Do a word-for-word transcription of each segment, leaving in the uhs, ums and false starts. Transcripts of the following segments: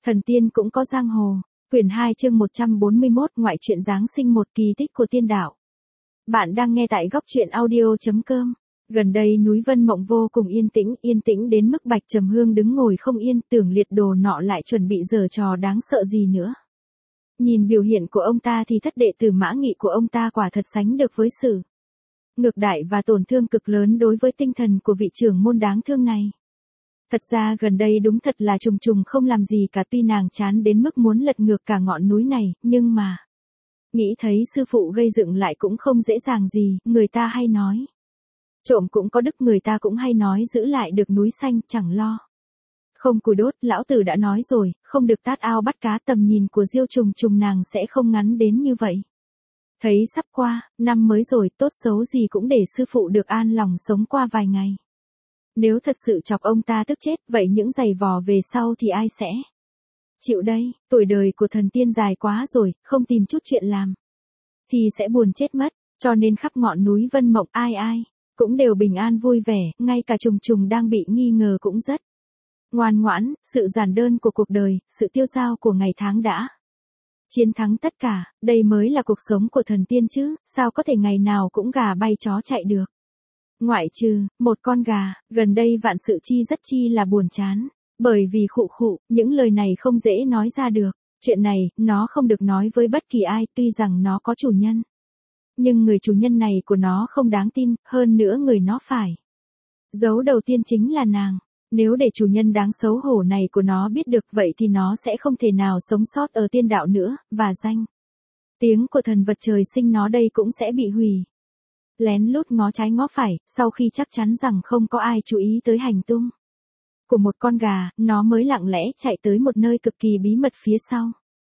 Thần tiên cũng có giang hồ. Quyển hai chương một trăm bốn mươi mốt Ngoại truyện Giáng sinh một kỳ tích của tiên đạo. Bạn đang nghe tại góc truyện audio.com. Gần đây núi Vân Mộng vô cùng yên tĩnh, yên tĩnh đến mức Bạch Trầm Hương đứng ngồi không yên, tưởng liệt đồ nọ lại chuẩn bị giở trò đáng sợ gì nữa. Nhìn biểu hiện của ông ta thì thất đệ tử Mã Nghị của ông ta quả thật sánh được với Sử. Ngược đại và tổn thương cực lớn đối với tinh thần của vị trưởng môn đáng thương này. Thật ra gần đây đúng thật là trùng trùng không làm gì cả, tuy nàng chán đến mức muốn lật ngược cả ngọn núi này, nhưng mà nghĩ thấy sư phụ gây dựng lại cũng không dễ dàng gì, người ta hay nói trộm cũng có đức, người ta cũng hay nói giữ lại được núi xanh chẳng lo không củi đốt, lão tử đã nói rồi, không được tát ao bắt cá, tầm nhìn của Diêu Trùng Trùng nàng sẽ không ngắn đến như vậy. Thấy sắp qua, năm mới rồi, tốt xấu gì cũng để sư phụ được an lòng sống qua vài ngày. Nếu thật sự chọc ông ta tức chết, vậy những giày vò về sau thì ai sẽ chịu đây, tuổi đời của thần tiên dài quá rồi, không tìm chút chuyện làm thì sẽ buồn chết mất, cho nên khắp ngọn núi Vân Mộng ai ai cũng đều bình an vui vẻ, ngay cả Trùng Trùng đang bị nghi ngờ cũng rất ngoan ngoãn, sự giản đơn của cuộc đời, sự tiêu dao của ngày tháng đã chiến thắng tất cả, đây mới là cuộc sống của thần tiên chứ, sao có thể ngày nào cũng gà bay chó chạy được. Ngoại trừ, một con gà, gần đây vạn sự chi rất chi là buồn chán, bởi vì khụ khụ, những lời này không dễ nói ra được, chuyện này, nó không được nói với bất kỳ ai, tuy rằng nó có chủ nhân. Nhưng người chủ nhân này của nó không đáng tin, hơn nữa người nó phải dấu đầu tiên chính là nàng. Nếu để chủ nhân đáng xấu hổ này của nó biết được vậy thì nó sẽ không thể nào sống sót ở tiên đạo nữa, và danh tiếng của thần vật trời sinh nó đây cũng sẽ bị hủy. Lén lút ngó trái ngó phải, sau khi chắc chắn rằng không có ai chú ý tới hành tung của một con gà, nó mới lặng lẽ chạy tới một nơi cực kỳ bí mật phía sau.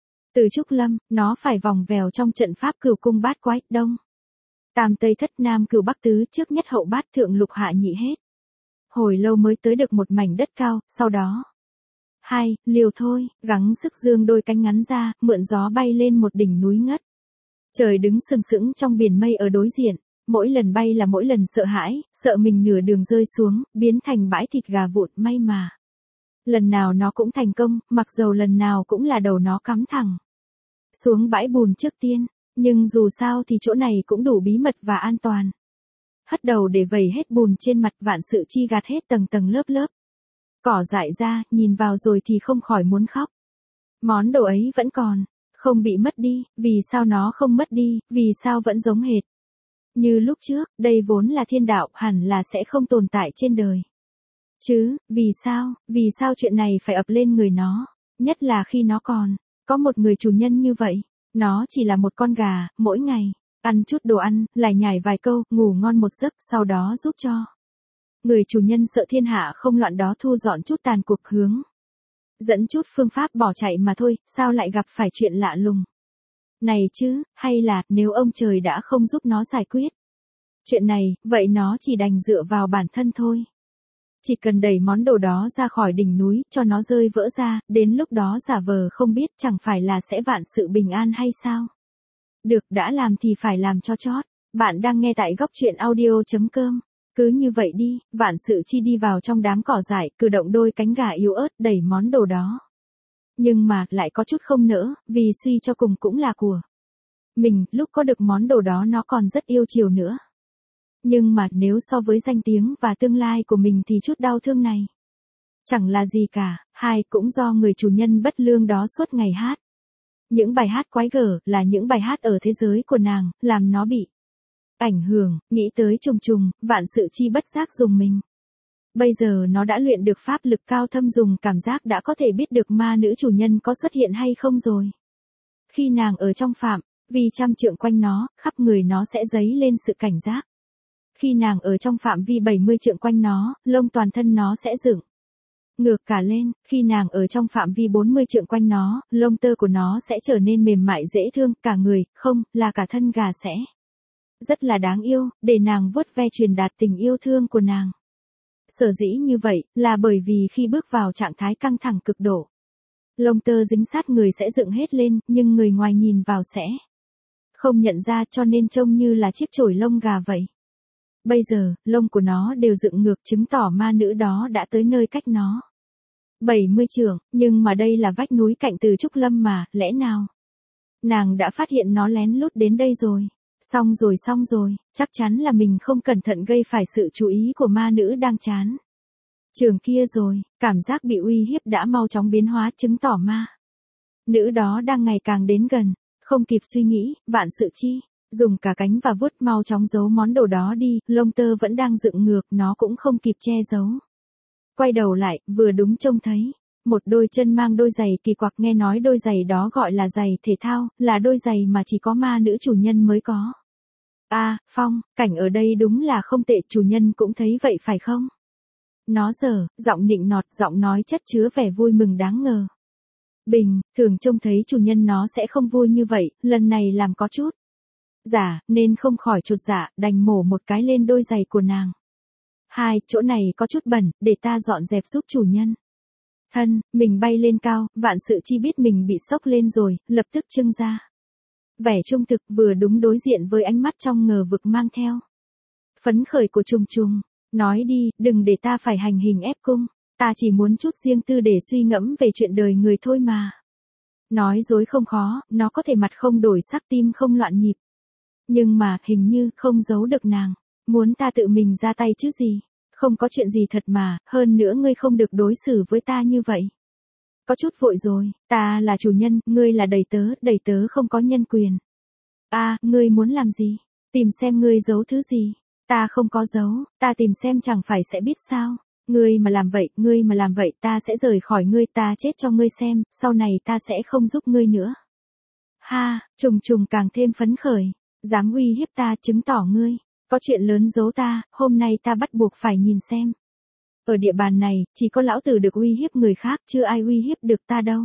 Từ Trúc Lâm, nó phải vòng vèo trong trận pháp cửu cung bát quái, đông, tam tây thất nam cửu bắc tứ, trước nhất hậu bát thượng lục hạ nhị hết. Hồi lâu mới tới được một mảnh đất cao, sau đó hai, liều thôi, gắng sức dương đôi cánh ngắn ra, mượn gió bay lên một đỉnh núi ngất. Trời đứng sừng sững trong biển mây ở đối diện, mỗi lần bay là mỗi lần sợ hãi, sợ mình nửa đường rơi xuống, biến thành bãi thịt gà vụn, may mà lần nào nó cũng thành công, mặc dầu lần nào cũng là đầu nó cắm thẳng xuống bãi bùn trước tiên, nhưng dù sao thì chỗ này cũng đủ bí mật và an toàn. Hất đầu để vẩy hết bùn trên mặt, vạn sự chi gạt hết tầng tầng lớp lớp cỏ dại ra, nhìn vào rồi thì không khỏi muốn khóc. Món đồ ấy vẫn còn, không bị mất đi, vì sao nó không mất đi, vì sao vẫn giống hệt như lúc trước, đây vốn là thiên đạo, hẳn là sẽ không tồn tại trên đời. Chứ, vì sao, vì sao chuyện này phải ập lên người nó, nhất là khi nó còn có một người chủ nhân như vậy. Nó chỉ là một con gà, mỗi ngày ăn chút đồ ăn, lải nhải vài câu, ngủ ngon một giấc, sau đó giúp cho người chủ nhân sợ thiên hạ không loạn đó thu dọn chút tàn cuộc, hướng dẫn chút phương pháp bỏ chạy mà thôi, sao lại gặp phải chuyện lạ lùng này chứ, hay là nếu ông trời đã không giúp nó giải quyết chuyện này, vậy nó chỉ đành dựa vào bản thân thôi. Chỉ cần đẩy món đồ đó ra khỏi đỉnh núi, cho nó rơi vỡ ra, đến lúc đó giả vờ không biết, chẳng phải là sẽ vạn sự bình an hay sao? Được, đã làm thì phải làm cho chót. Bạn đang nghe tại góc truyện audio.com. Cứ như vậy đi, vạn sự chi đi vào trong đám cỏ dại, cử động đôi cánh gà yếu ớt đẩy món đồ đó. Nhưng mà, lại có chút không nỡ, vì suy cho cùng cũng là của mình, lúc có được món đồ đó nó còn rất yêu chiều nữa. Nhưng mà nếu so với danh tiếng và tương lai của mình thì chút đau thương này chẳng là gì cả. Hai, cũng do người chủ nhân bất lương đó suốt ngày hát những bài hát quái gở, là những bài hát ở thế giới của nàng, làm nó bị ảnh hưởng, nghĩ tới Trùng Trùng, vạn sự chi bất giác dùng mình. Bây giờ nó đã luyện được pháp lực cao thâm, dùng cảm giác đã có thể biết được ma nữ chủ nhân có xuất hiện hay không rồi. Khi nàng ở trong phạm vi trăm trượng quanh nó, khắp người nó sẽ dấy lên sự cảnh giác. Khi nàng ở trong phạm vi bảy mươi trượng quanh nó, lông toàn thân nó sẽ dựng ngược cả lên, khi nàng ở trong phạm vi bốn mươi trượng quanh nó, lông tơ của nó sẽ trở nên mềm mại dễ thương, cả người, không, là cả thân gà sẽ rất là đáng yêu, để nàng vuốt ve truyền đạt tình yêu thương của nàng. Sở dĩ như vậy, là bởi vì khi bước vào trạng thái căng thẳng cực độ, lông tơ dính sát người sẽ dựng hết lên, nhưng người ngoài nhìn vào sẽ không nhận ra, cho nên trông như là chiếc chổi lông gà vậy. Bây giờ, lông của nó đều dựng ngược, chứng tỏ ma nữ đó đã tới nơi cách nó bảy mươi trượng, nhưng mà đây là vách núi cạnh Từ Trúc Lâm mà, lẽ nào? Nàng đã phát hiện nó lén lút đến đây rồi. Xong rồi xong rồi, chắc chắn là mình không cẩn thận gây phải sự chú ý của ma nữ đang chán trường kia rồi, cảm giác bị uy hiếp đã mau chóng biến hóa chứng tỏ ma nữ đó đang ngày càng đến gần. Không kịp suy nghĩ, Vạn Sự Chi dùng cả cánh và vuốt mau chóng giấu món đồ đó đi, lông tơ vẫn đang dựng ngược, nó cũng không kịp che giấu. Quay đầu lại, vừa đúng trông thấy một đôi chân mang đôi giày kỳ quặc, nghe nói đôi giày đó gọi là giày thể thao, là đôi giày mà chỉ có ma nữ chủ nhân mới có. A, à, Phong, cảnh ở đây đúng là không tệ, chủ nhân cũng thấy vậy phải không? Nó giở, giọng nịnh nọt, giọng nói chất chứa vẻ vui mừng đáng ngờ. Bình, thường trông thấy chủ nhân nó sẽ không vui như vậy, lần này làm có chút giả, nên không khỏi chột dạ, đành mổ một cái lên đôi giày của nàng. Hai, chỗ này có chút bẩn, để ta dọn dẹp giúp chủ nhân. Thân, mình bay lên cao, Vạn Sự Chi biết mình bị sốc lên rồi, lập tức trưng ra vẻ trung thực, vừa đúng đối diện với ánh mắt trong ngờ vực mang theo phấn khởi của Trùng Trùng. Nói đi, đừng để ta phải hành hình ép cung, ta chỉ muốn chút riêng tư để suy ngẫm về chuyện đời người thôi mà. Nói dối không khó, nó có thể mặt không đổi sắc, tim không loạn nhịp. Nhưng mà, hình như, không giấu được nàng. Muốn ta tự mình ra tay chứ gì. Không có chuyện gì thật mà, hơn nữa ngươi không được đối xử với ta như vậy. Có chút vội rồi, ta là chủ nhân, ngươi là đầy tớ, đầy tớ không có nhân quyền. A, à, ngươi muốn làm gì? Tìm xem ngươi giấu thứ gì. Ta không có giấu, ta tìm xem chẳng phải sẽ biết sao. Ngươi mà làm vậy, ngươi mà làm vậy, ta sẽ rời khỏi ngươi, ta chết cho ngươi xem, sau này ta sẽ không giúp ngươi nữa. Ha, Trùng Trùng càng thêm phấn khởi, dám uy hiếp ta, chứng tỏ ngươi có chuyện lớn giấu ta, hôm nay ta bắt buộc phải nhìn xem. Ở địa bàn này, chỉ có lão tử được uy hiếp người khác, chưa ai uy hiếp được ta đâu.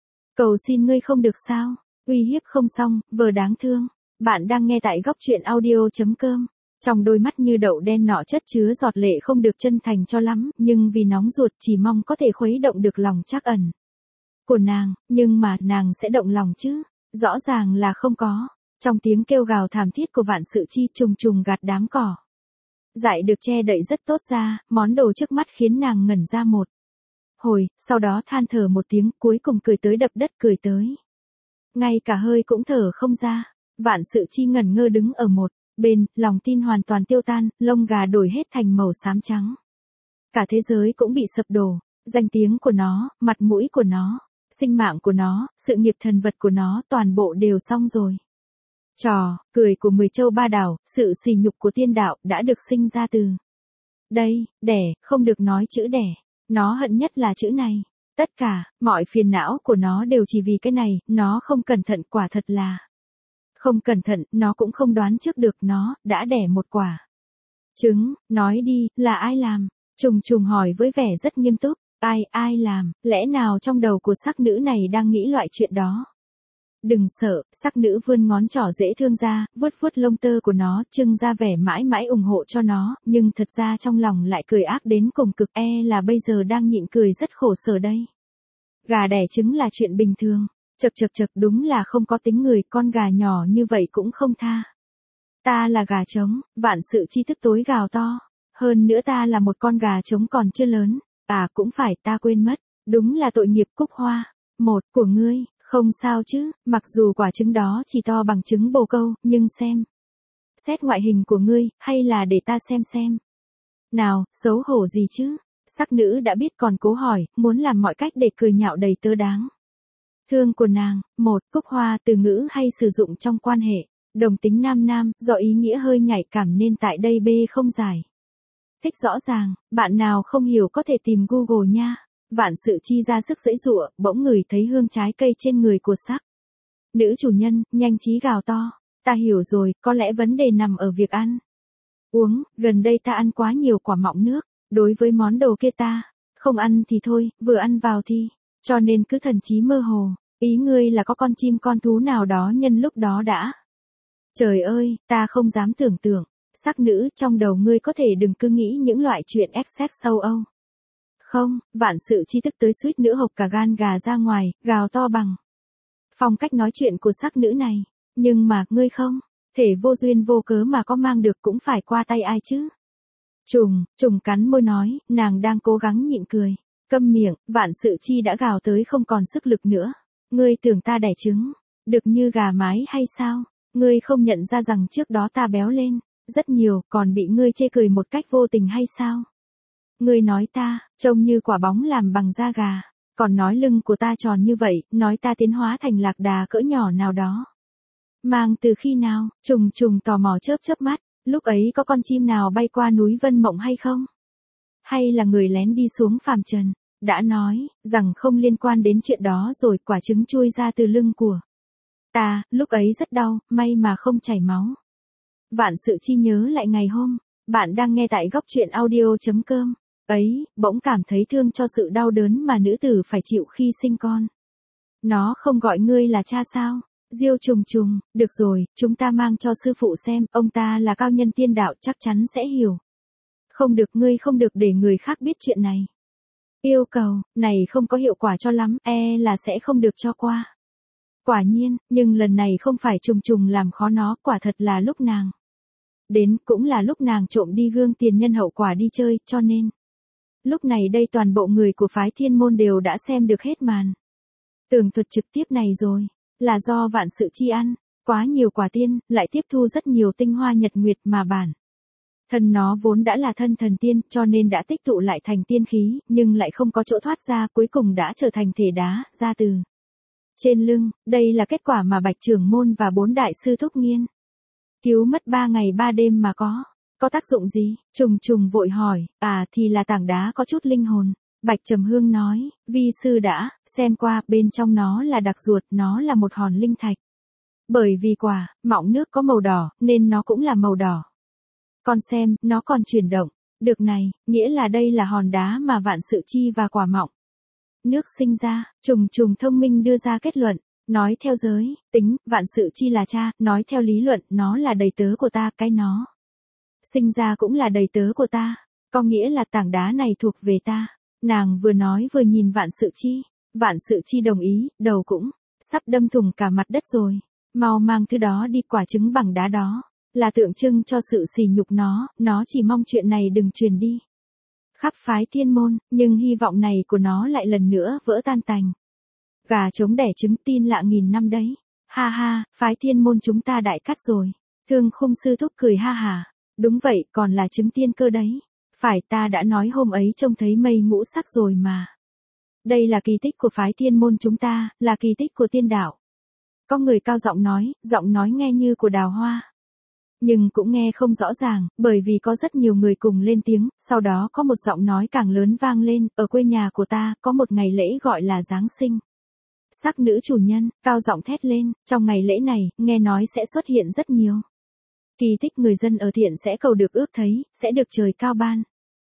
Cầu xin ngươi không được sao, uy hiếp không xong, vờ đáng thương. Bạn đang nghe tại góc truyện audio chấm com. Trong đôi mắt như đậu đen nọ chất chứa giọt lệ không được chân thành cho lắm, nhưng vì nóng ruột chỉ mong có thể khuấy động được lòng trắc ẩn của nàng, nhưng mà nàng sẽ động lòng chứ? Rõ ràng là không có. Trong tiếng kêu gào thảm thiết của Vạn Sự Chi, Trùng Trùng gạt đám cỏ dại được che đậy rất tốt ra, món đồ trước mắt khiến nàng ngẩn ra một hồi, sau đó than thở một tiếng, cuối cùng cười tới đập đất cười tới. Ngay cả hơi cũng thở không ra. Vạn Sự Chi ngẩn ngơ đứng ở một bên, lòng tin hoàn toàn tiêu tan, lông gà đổi hết thành màu xám trắng. Cả thế giới cũng bị sập đổ, danh tiếng của nó, mặt mũi của nó, sinh mạng của nó, sự nghiệp thần vật của nó, toàn bộ đều xong rồi. Trò cười của mười châu ba đảo, sự sỉ nhục của tiên đạo đã được sinh ra từ đây. Đẻ, không được nói chữ đẻ. Nó hận nhất là chữ này. Tất cả, mọi phiền não của nó đều chỉ vì cái này, nó không cẩn thận, quả thật là không cẩn thận, nó cũng không đoán trước được nó đã đẻ một quả trứng. Nói đi, là ai làm? Trùng Trùng hỏi với vẻ rất nghiêm túc. Ai, ai làm? Lẽ nào trong đầu của sắc nữ này đang nghĩ loại chuyện đó? Đừng sợ, sắc nữ vươn ngón trỏ dễ thương ra, vuốt vuốt lông tơ của nó, trưng ra vẻ mãi mãi ủng hộ cho nó, nhưng thật ra trong lòng lại cười ác đến cùng cực, e là bây giờ đang nhịn cười rất khổ sở đây. Gà đẻ trứng là chuyện bình thường. Chật chật chật, đúng là không có tính người, con gà nhỏ như vậy cũng không tha. Ta là gà trống, Vạn Sự Chi tức tối gào to. Hơn nữa ta là một con gà trống còn chưa lớn. À cũng phải, ta quên mất. Đúng là tội nghiệp Cúc Hoa. Một, của ngươi, không sao chứ, mặc dù quả trứng đó chỉ to bằng trứng bồ câu, nhưng xem xét ngoại hình của ngươi, hay là để ta xem xem. Nào, xấu hổ gì chứ? Sắc nữ đã biết còn cố hỏi, muốn làm mọi cách để cười nhạo đầy tớ đáng thương của nàng. Một, Cúc Hoa, từ ngữ hay sử dụng trong quan hệ đồng tính nam nam, do ý nghĩa hơi nhạy cảm nên tại đây B không giải thích rõ ràng, bạn nào không hiểu có thể tìm Google nha. Vạn Sự Chi ra sức giãy giụa, bỗng ngửi thấy hương trái cây trên người của sắc nữ chủ nhân, nhanh trí gào to. Ta hiểu rồi, có lẽ vấn đề nằm ở việc ăn uống, gần đây ta ăn quá nhiều quả mọng nước, đối với món đồ kia ta không ăn thì thôi, vừa ăn vào thì cho nên cứ thần trí mơ hồ. Ý ngươi là có con chim con thú nào đó nhân lúc đó đã. Trời ơi, ta không dám tưởng tượng. Sắc nữ, trong đầu ngươi có thể đừng cứ nghĩ những loại chuyện ép xét sâu âu. Không, Vạn Sự Chi tức tới suýt nữa hộc cả gan gà ra ngoài, gào to bằng phong cách nói chuyện của sắc nữ này. Nhưng mà, ngươi không thể vô duyên vô cớ mà có mang được cũng phải qua tay ai chứ. Trùng, Trùng cắn môi nói, nàng đang cố gắng nhịn cười. Câm miệng, Vạn Sự Chi đã gào tới không còn sức lực nữa. Ngươi tưởng ta đẻ trứng, được như gà mái hay sao? Ngươi không nhận ra rằng trước đó ta béo lên, rất nhiều, còn bị ngươi chê cười một cách vô tình hay sao? Ngươi nói ta, trông như quả bóng làm bằng da gà, còn nói lưng của ta tròn như vậy, nói ta tiến hóa thành lạc đà cỡ nhỏ nào đó. Mang từ khi nào? Trùng trùng tò mò chớp chớp mắt, lúc ấy có con chim nào bay qua núi Vân Mộng hay không? Hay là người lén đi xuống phàm trần, đã nói, rằng không liên quan đến chuyện đó rồi quả trứng chui ra từ lưng của ta, lúc ấy rất đau, may mà không chảy máu. Vạn Sự Chi nhớ lại ngày hôm, bạn đang nghe tại góc truyện audio.com, ấy, bỗng cảm thấy thương cho sự đau đớn mà nữ tử phải chịu khi sinh con. Nó không gọi ngươi là cha sao? Diêu trùng trùng, được rồi, chúng ta mang cho sư phụ xem, ông ta là cao nhân tiên đạo chắc chắn sẽ hiểu. Không được, ngươi không được để người khác biết chuyện này. Yêu cầu, này không có hiệu quả cho lắm, e là sẽ không được cho qua. Quả nhiên, nhưng lần này không phải trùng trùng làm khó nó, quả thật là lúc nàng đến, cũng là lúc nàng trộm đi gương tiền nhân hậu quả đi chơi, cho nên. Lúc này đây toàn bộ người của phái Thiên Môn đều đã xem được hết màn tường thuật trực tiếp này rồi, là do Vạn Sự Chi ăn quá nhiều quả tiên, lại tiếp thu rất nhiều tinh hoa nhật nguyệt mà bản thân nó vốn đã là thân thần tiên, cho nên đã tích tụ lại thành tiên khí, nhưng lại không có chỗ thoát ra, cuối cùng đã trở thành thể đá, ra từ trên lưng. Đây là kết quả mà Bạch Trưởng Môn và bốn đại sư thúc nghiên cứu mất ba ngày ba đêm mà có. Có tác dụng gì? Trùng trùng vội hỏi, à thì là tảng đá có chút linh hồn. Bạch Trầm Hương nói, vi sư đã xem qua, bên trong nó là đặc ruột, nó là một hòn linh thạch. Bởi vì quả mọng nước có màu đỏ, nên nó cũng là màu đỏ. Con xem, nó còn chuyển động. Được này, nghĩa là đây là hòn đá mà Vạn Sự Chi và quả mọng nước sinh ra. Trùng trùng thông minh đưa ra kết luận, nói theo giới tính, Vạn Sự Chi là cha, nói theo lý luận, nó là đầy tớ của ta, cái nó sinh ra cũng là đầy tớ của ta, có nghĩa là tảng đá này thuộc về ta. Nàng vừa nói vừa nhìn Vạn Sự Chi. Vạn Sự Chi đồng ý, đầu cũng sắp đâm thủng cả mặt đất rồi. Mau mang thứ đó đi, quả trứng bằng đá đó là tượng trưng cho sự sỉ nhục nó, nó chỉ mong chuyện này đừng truyền đi khắp phái Thiên Môn, nhưng hy vọng này của nó lại lần nữa vỡ tan tành. Gà trống đẻ trứng, tin lạ nghìn năm đấy. Ha ha, phái Thiên Môn chúng ta đại cắt rồi. Thương Khung sư thúc cười ha hả. Đúng vậy, còn là trứng tiên cơ đấy. Phải, ta đã nói hôm ấy trông thấy mây ngũ sắc rồi mà. Đây là kỳ tích của phái Thiên Môn chúng ta, là kỳ tích của tiên đạo. Có người cao giọng nói, giọng nói nghe như của Đào Hoa. Nhưng cũng nghe không rõ ràng, bởi vì có rất nhiều người cùng lên tiếng, sau đó có một giọng nói càng lớn vang lên, ở quê nhà của ta, có một ngày lễ gọi là Giáng sinh. Sắc nữ chủ nhân, cao giọng thét lên, trong ngày lễ này, nghe nói sẽ xuất hiện rất nhiều kỳ tích, người dân ở thiện sẽ cầu được ước thấy, sẽ được trời cao ban.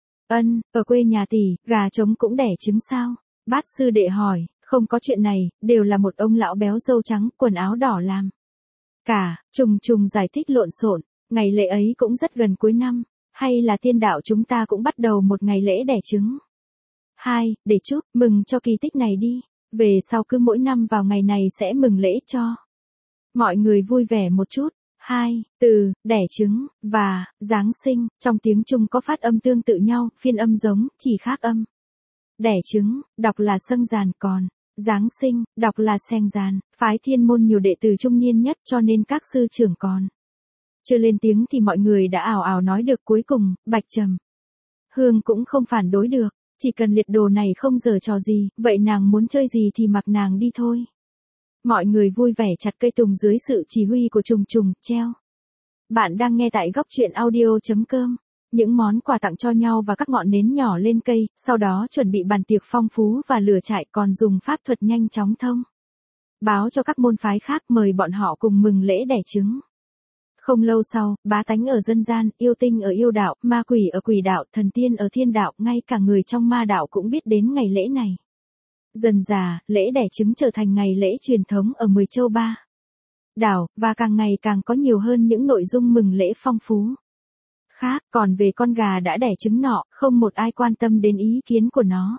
Ân, ở quê nhà tỷ, gà trống cũng đẻ trứng sao? Bát sư đệ hỏi, không có chuyện này, đều là một ông lão béo râu trắng, quần áo đỏ làm cả. Trùng trùng giải thích lộn xộn, ngày lễ ấy cũng rất gần cuối năm, hay là tiên đạo chúng ta cũng bắt đầu một ngày lễ đẻ trứng. Hai, để chúc mừng cho kỳ tích này đi, về sau cứ mỗi năm vào ngày này sẽ mừng lễ cho mọi người vui vẻ một chút. Hai, từ đẻ trứng và Giáng sinh trong tiếng Trung có phát âm tương tự nhau, phiên âm giống, chỉ khác âm. Đẻ trứng đọc là sâng giàn, còn Giáng sinh đọc là seng giàn. Phái Thiên Môn nhiều đệ tử trung niên nhất, cho nên các sư trưởng còn chưa lên tiếng thì mọi người đã ào ào nói được. Cuối cùng Bạch Trầm Hương cũng không phản đối được, chỉ cần liệt đồ này không giở trò gì, vậy nàng muốn chơi gì thì mặc nàng đi thôi. Mọi người vui vẻ chặt cây tùng dưới sự chỉ huy của Trùng Trùng, treo. Bạn đang nghe tại góc truyện audio.com. Những món quà tặng cho nhau và các ngọn nến nhỏ lên cây, sau đó chuẩn bị bàn tiệc phong phú và lửa trại, còn dùng pháp thuật nhanh chóng thông báo cho các môn phái khác, mời bọn họ cùng mừng lễ đẻ trứng. Không lâu sau, bá tánh ở dân gian, yêu tinh ở yêu đạo, ma quỷ ở quỷ đạo, thần tiên ở thiên đạo, ngay cả người trong ma đạo cũng biết đến ngày lễ này. Dần dà, lễ đẻ trứng trở thành ngày lễ truyền thống ở mười châu ba đảo, và càng ngày càng có nhiều hơn những nội dung mừng lễ phong phú khác. Còn về con gà đã đẻ trứng nọ, không một ai quan tâm đến ý kiến của nó.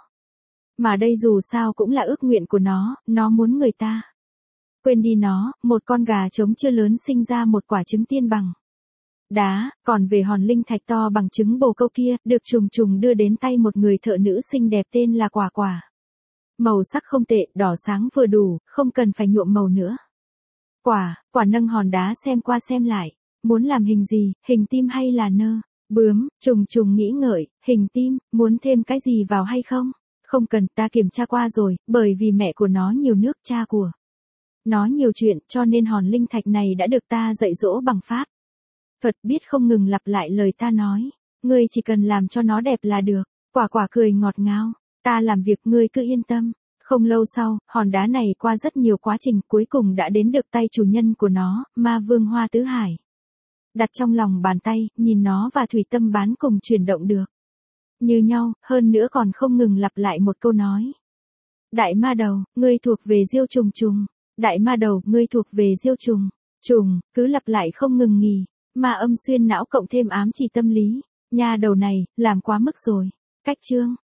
Mà đây dù sao cũng là ước nguyện của nó, nó muốn người ta quên đi nó. Một con gà trống chưa lớn sinh ra một quả trứng tiên bằng đá, còn về hòn linh thạch to bằng trứng bồ câu kia, được trùng trùng đưa đến tay một người thợ nữ xinh đẹp tên là Quả Quả. Màu sắc không tệ, đỏ sáng vừa đủ, không cần phải nhuộm màu nữa. Quả, quả nâng hòn đá xem qua xem lại, muốn làm hình gì, hình tim hay là nơ, bướm, trùng trùng nghĩ ngợi, hình tim, muốn thêm cái gì vào hay không? Không cần, ta kiểm tra qua rồi, bởi vì mẹ của nó nhiều nước, cha của nó nhiều chuyện, cho nên hòn linh thạch này đã được ta dạy dỗ bằng pháp Phật, biết không ngừng lặp lại lời ta nói. Ngươi chỉ cần làm cho nó đẹp là được. Quả Quả cười ngọt ngào. Ta làm việc ngươi cứ yên tâm. Không lâu sau, hòn đá này qua rất nhiều quá trình cuối cùng đã đến được tay chủ nhân của nó, Ma Vương Hoa Tứ Hải. Đặt trong lòng bàn tay, nhìn nó và thủy tâm bán cùng chuyển động được như nhau, hơn nữa còn không ngừng lặp lại một câu nói. Đại ma đầu, ngươi thuộc về Diêu Trùng Trùng. Đại ma đầu, ngươi thuộc về Diêu Trùng Trùng, cứ lặp lại không ngừng nghỉ. Ma âm xuyên não cộng thêm ám chỉ tâm lý. Nha đầu này, làm quá mức rồi. Cách chương.